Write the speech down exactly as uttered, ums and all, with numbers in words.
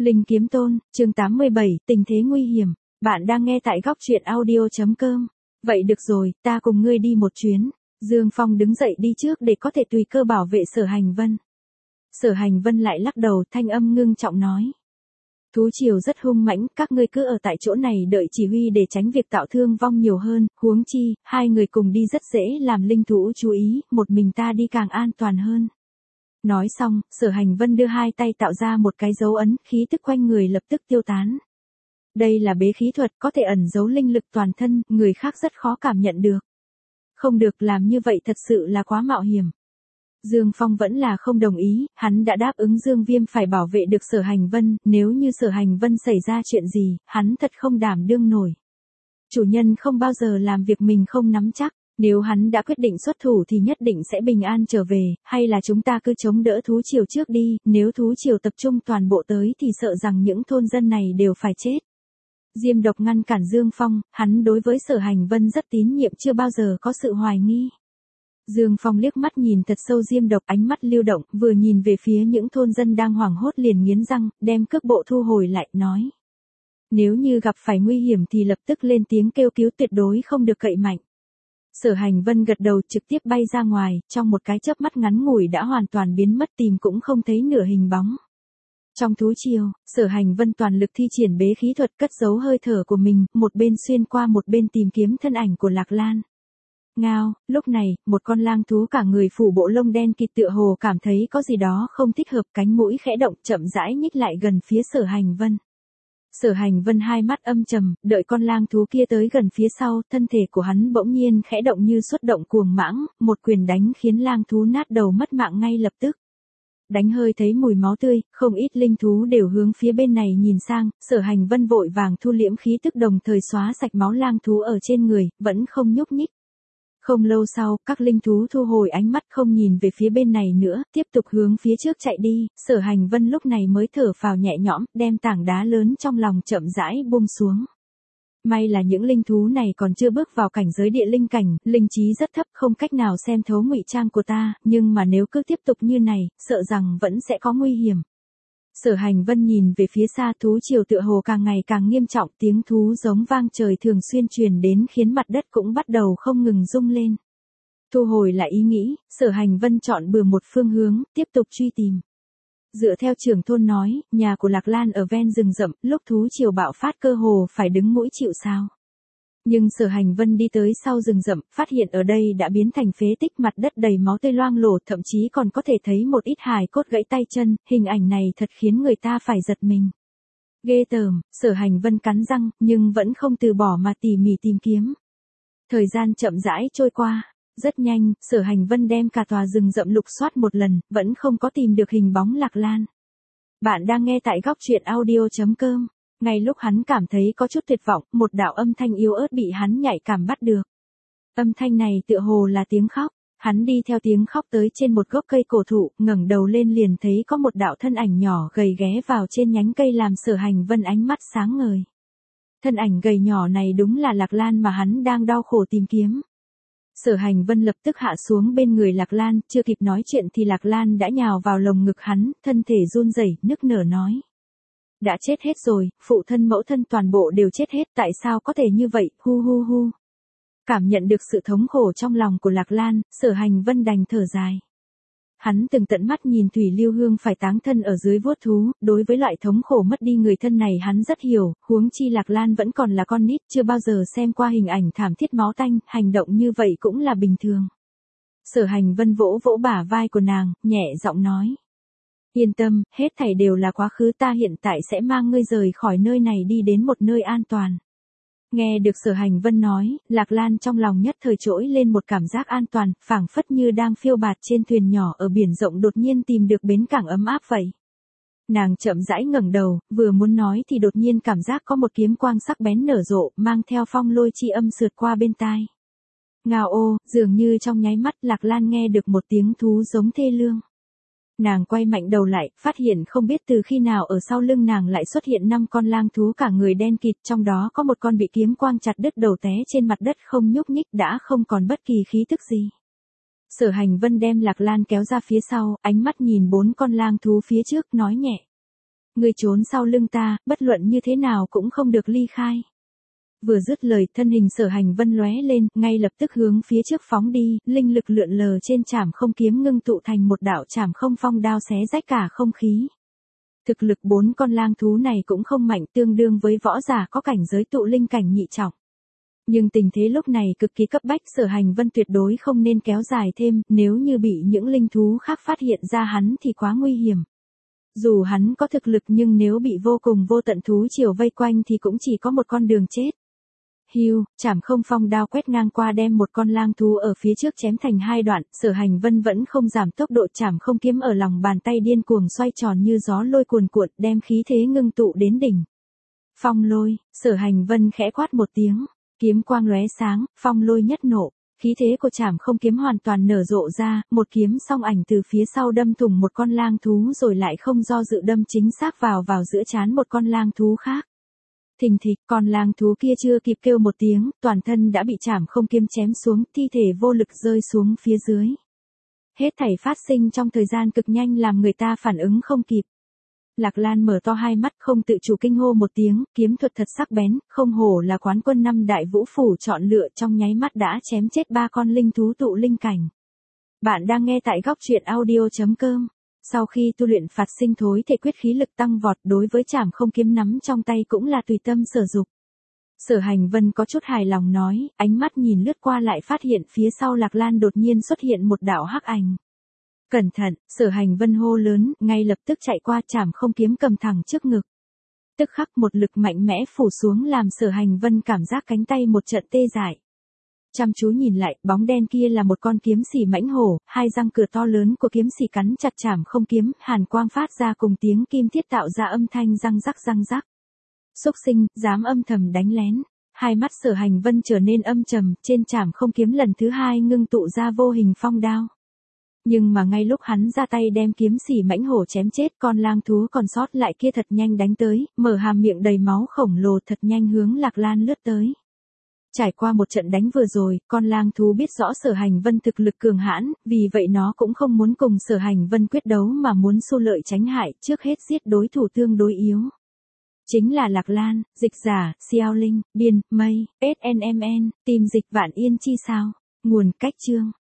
Linh Kiếm Tôn, chương tám mươi bảy, tình thế nguy hiểm. Bạn đang nghe tại góc truyện audio chấm com. Vậy được rồi, ta cùng ngươi đi một chuyến. Dương Phong đứng dậy đi trước để có thể tùy cơ bảo vệ Sở Hành Vân. Sở Hành Vân lại lắc đầu, thanh âm ngưng trọng nói. Thú triều rất hung mãnh, các ngươi cứ ở tại chỗ này đợi chỉ huy để tránh việc tạo thương vong nhiều hơn, huống chi, hai người cùng đi rất dễ làm linh thú chú ý, một mình ta đi càng an toàn hơn. Nói xong, Sở Hành Vân đưa hai tay tạo ra một cái dấu ấn, khí tức quanh người lập tức tiêu tán. Đây là bế khí thuật, có thể ẩn giấu linh lực toàn thân, người khác rất khó cảm nhận được. Không được, làm như vậy thật sự là quá mạo hiểm. Dương Phong vẫn là không đồng ý, hắn đã đáp ứng Dương Viêm phải bảo vệ được Sở Hành Vân, nếu như Sở Hành Vân xảy ra chuyện gì, hắn thật không đảm đương nổi. Chủ nhân không bao giờ làm việc mình không nắm chắc. Nếu hắn đã quyết định xuất thủ thì nhất định sẽ bình an trở về, hay là chúng ta cứ chống đỡ thú triều trước đi, nếu thú triều tập trung toàn bộ tới thì sợ rằng những thôn dân này đều phải chết. Diêm Độc ngăn cản Dương Phong, hắn đối với Sở Hành Vân rất tín nhiệm, chưa bao giờ có sự hoài nghi. Dương Phong liếc mắt nhìn thật sâu Diêm Độc, ánh mắt lưu động, vừa nhìn về phía những thôn dân đang hoảng hốt liền nghiến răng, đem cước bộ thu hồi lại, nói. Nếu như gặp phải nguy hiểm thì lập tức lên tiếng kêu cứu, tuyệt đối không được cậy mạnh. Sở Hành Vân gật đầu, trực tiếp bay ra ngoài, trong một cái chớp mắt ngắn ngủi đã hoàn toàn biến mất, tìm cũng không thấy nửa hình bóng. Trong thú triều, Sở Hành Vân toàn lực thi triển bế khí thuật, cất giấu hơi thở của mình, một bên xuyên qua một bên tìm kiếm thân ảnh của Lạc Lan. Ngao, lúc này, một con lang thú cả người phủ bộ lông đen kịt tựa hồ cảm thấy có gì đó không thích hợp, cánh mũi khẽ động, chậm rãi nhích lại gần phía Sở Hành Vân. Sở Hành Vân hai mắt âm trầm, đợi con lang thú kia tới gần phía sau, thân thể của hắn bỗng nhiên khẽ động như xuất động cuồng mãng, một quyền đánh khiến lang thú nát đầu mất mạng ngay lập tức. Đánh hơi thấy mùi máu tươi, không ít linh thú đều hướng phía bên này nhìn sang, Sở Hành Vân vội vàng thu liễm khí tức, đồng thời xóa sạch máu lang thú ở trên người, vẫn không nhúc nhích. Không lâu sau, các linh thú thu hồi ánh mắt, không nhìn về phía bên này nữa, tiếp tục hướng phía trước chạy đi. Sở Hành Vân lúc này mới thở phào nhẹ nhõm, đem tảng đá lớn trong lòng chậm rãi buông xuống. May là những linh thú này còn chưa bước vào cảnh giới địa linh cảnh, linh trí rất thấp, không cách nào xem thấu ngụy trang của ta, nhưng mà nếu cứ tiếp tục như này, sợ rằng vẫn sẽ có nguy hiểm. Sở Hành Vân nhìn về phía xa, thú triều tựa hồ càng ngày càng nghiêm trọng, tiếng thú giống vang trời thường xuyên truyền đến khiến mặt đất cũng bắt đầu không ngừng rung lên. Thu hồi lại ý nghĩ, Sở Hành Vân chọn bừa một phương hướng, tiếp tục truy tìm. Dựa theo trưởng thôn nói, nhà của Lạc Lan ở ven rừng rậm, lúc thú triều bạo phát cơ hồ phải đứng mũi chịu sào. Nhưng Sở Hành Vân đi tới sau rừng rậm, phát hiện ở đây đã biến thành phế tích, mặt đất đầy máu tươi loang lổ, thậm chí còn có thể thấy một ít hài cốt gãy tay chân, hình ảnh này thật khiến người ta phải giật mình. Ghê tởm, Sở Hành Vân cắn răng, nhưng vẫn không từ bỏ mà tỉ mỉ tìm kiếm. Thời gian chậm rãi trôi qua, rất nhanh, Sở Hành Vân đem cả tòa rừng rậm lục soát một lần, vẫn không có tìm được hình bóng Lạc Lan. Bạn đang nghe tại góc truyện audio chấm com. Ngay lúc hắn cảm thấy có chút tuyệt vọng, một đạo âm thanh yếu ớt bị hắn nhạy cảm bắt được. Âm thanh này tựa hồ là tiếng khóc, hắn đi theo tiếng khóc tới trên một gốc cây cổ thụ, ngẩng đầu lên liền thấy có một đạo thân ảnh nhỏ gầy ghé vào trên nhánh cây, làm Sở Hành Vân ánh mắt sáng ngời. Thân ảnh gầy nhỏ này đúng là Lạc Lan mà hắn đang đau khổ tìm kiếm. Sở Hành Vân lập tức hạ xuống bên người Lạc Lan, chưa kịp nói chuyện thì Lạc Lan đã nhào vào lồng ngực hắn, thân thể run rẩy, nức nở nói. Đã chết hết rồi, phụ thân mẫu thân toàn bộ đều chết hết, tại sao có thể như vậy, hu hu hu. Cảm nhận được sự thống khổ trong lòng của Lạc Lan, Sở Hành Vân đành thở dài. Hắn từng tận mắt nhìn Thủy Lưu Hương phải táng thân ở dưới vuốt thú, đối với loại thống khổ mất đi người thân này hắn rất hiểu, huống chi Lạc Lan vẫn còn là con nít, chưa bao giờ xem qua hình ảnh thảm thiết máu tanh, hành động như vậy cũng là bình thường. Sở Hành Vân vỗ vỗ bả vai của nàng, nhẹ giọng nói. Yên tâm, hết thảy đều là quá khứ, ta hiện tại sẽ mang ngươi rời khỏi nơi này đi đến một nơi an toàn. Nghe được Sở Hành Vân nói, Lạc Lan trong lòng nhất thời trỗi lên một cảm giác an toàn, phảng phất như đang phiêu bạt trên thuyền nhỏ ở biển rộng, đột nhiên tìm được bến cảng ấm áp vậy. Nàng chậm rãi ngẩng đầu, vừa muốn nói thì đột nhiên cảm giác có một kiếm quang sắc bén nở rộ, mang theo phong lôi chi âm sượt qua bên tai. Ngao ô, dường như trong nháy mắt Lạc Lan nghe được một tiếng thú giống thê lương. Nàng quay mạnh đầu lại, phát hiện không biết từ khi nào ở sau lưng nàng lại xuất hiện năm con lang thú cả người đen kịt, trong đó có một con bị kiếm quang chặt đứt đầu té trên mặt đất không nhúc nhích, đã không còn bất kỳ khí tức gì. Sở Hành Vân đem Lạc Lan kéo ra phía sau, ánh mắt nhìn bốn con lang thú phía trước, nói nhẹ. Ngươi trốn sau lưng ta, bất luận như thế nào cũng không được ly khai. Vừa dứt lời, thân hình Sở Hành Vân lóe lên, ngay lập tức hướng phía trước phóng đi, linh lực lượn lờ trên trảm không kiếm ngưng tụ thành một đạo trảm không phong đao xé rách cả không khí. Thực lực bốn con lang thú này cũng không mạnh, tương đương với võ giả có cảnh giới tụ linh cảnh nhị trọng. Nhưng tình thế lúc này cực kỳ cấp bách, Sở Hành Vân tuyệt đối không nên kéo dài thêm, nếu như bị những linh thú khác phát hiện ra hắn thì quá nguy hiểm. Dù hắn có thực lực nhưng nếu bị vô cùng vô tận thú triều vây quanh thì cũng chỉ có một con đường chết. Hiu, trảm không phong đao quét ngang qua đem một con lang thú ở phía trước chém thành hai đoạn, Sở Hành Vân vẫn không giảm tốc độ, trảm không kiếm ở lòng bàn tay điên cuồng xoay tròn như gió lôi cuồn cuộn, đem khí thế ngưng tụ đến đỉnh. Phong lôi, Sở Hành Vân khẽ quát một tiếng, kiếm quang lóe sáng, phong lôi nhất nộ, khí thế của trảm không kiếm hoàn toàn nở rộ ra, một kiếm song ảnh từ phía sau đâm thủng một con lang thú rồi lại không do dự đâm chính xác vào vào giữa trán một con lang thú khác. Thình thịch, con lang thú kia chưa kịp kêu một tiếng, toàn thân đã bị trảm không kiếm chém xuống, thi thể vô lực rơi xuống phía dưới. Hết thảy phát sinh trong thời gian cực nhanh làm người ta phản ứng không kịp. Lạc Lan mở to hai mắt không tự chủ kinh hô một tiếng, kiếm thuật thật sắc bén, không hổ là quán quân năm đại vũ phủ chọn lựa, trong nháy mắt đã chém chết ba con linh thú tụ linh cảnh. Bạn đang nghe tại góc truyện audio chấm com. Sau khi tu luyện phạt sinh thối thể quyết, khí lực tăng vọt, đối với trảm không kiếm nắm trong tay cũng là tùy tâm sở dục. Sở Hành Vân có chút hài lòng nói, ánh mắt nhìn lướt qua lại phát hiện phía sau Lạc Lan đột nhiên xuất hiện một đạo hắc ảnh. Cẩn thận, Sở Hành Vân hô lớn, ngay lập tức chạy qua, trảm không kiếm cầm thẳng trước ngực. Tức khắc một lực mạnh mẽ phủ xuống làm Sở Hành Vân cảm giác cánh tay một trận tê dại. Chăm chú nhìn lại, bóng đen kia là một con kiếm xỉ mãnh hổ, hai răng cửa to lớn của kiếm xỉ cắn chặt trảm không kiếm, hàn quang phát ra cùng tiếng kim thiết tạo ra âm thanh răng rắc răng rắc. Xúc sinh, dám âm thầm đánh lén. Hai mắt Sở Hành Vân trở nên âm trầm, trên trảm không kiếm lần thứ hai ngưng tụ ra vô hình phong đao. Nhưng mà ngay lúc hắn ra tay đem kiếm xỉ mãnh hổ chém chết, con lang thú còn sót lại kia thật nhanh đánh tới, mở hàm miệng đầy máu khổng lồ thật nhanh hướng Lạc Lan lướt tới. Trải qua một trận đánh vừa rồi, con lang thú biết rõ Sở Hành Vân thực lực cường hãn, vì vậy nó cũng không muốn cùng Sở Hành Vân quyết đấu mà muốn xu lợi tránh hại, trước hết giết đối thủ tương đối yếu. Chính là Lạc Lan, dịch giả, Xiao Linh, Biên, Mây, ét en em en, tìm dịch Vạn Yên Chi sao. Nguồn cách chương.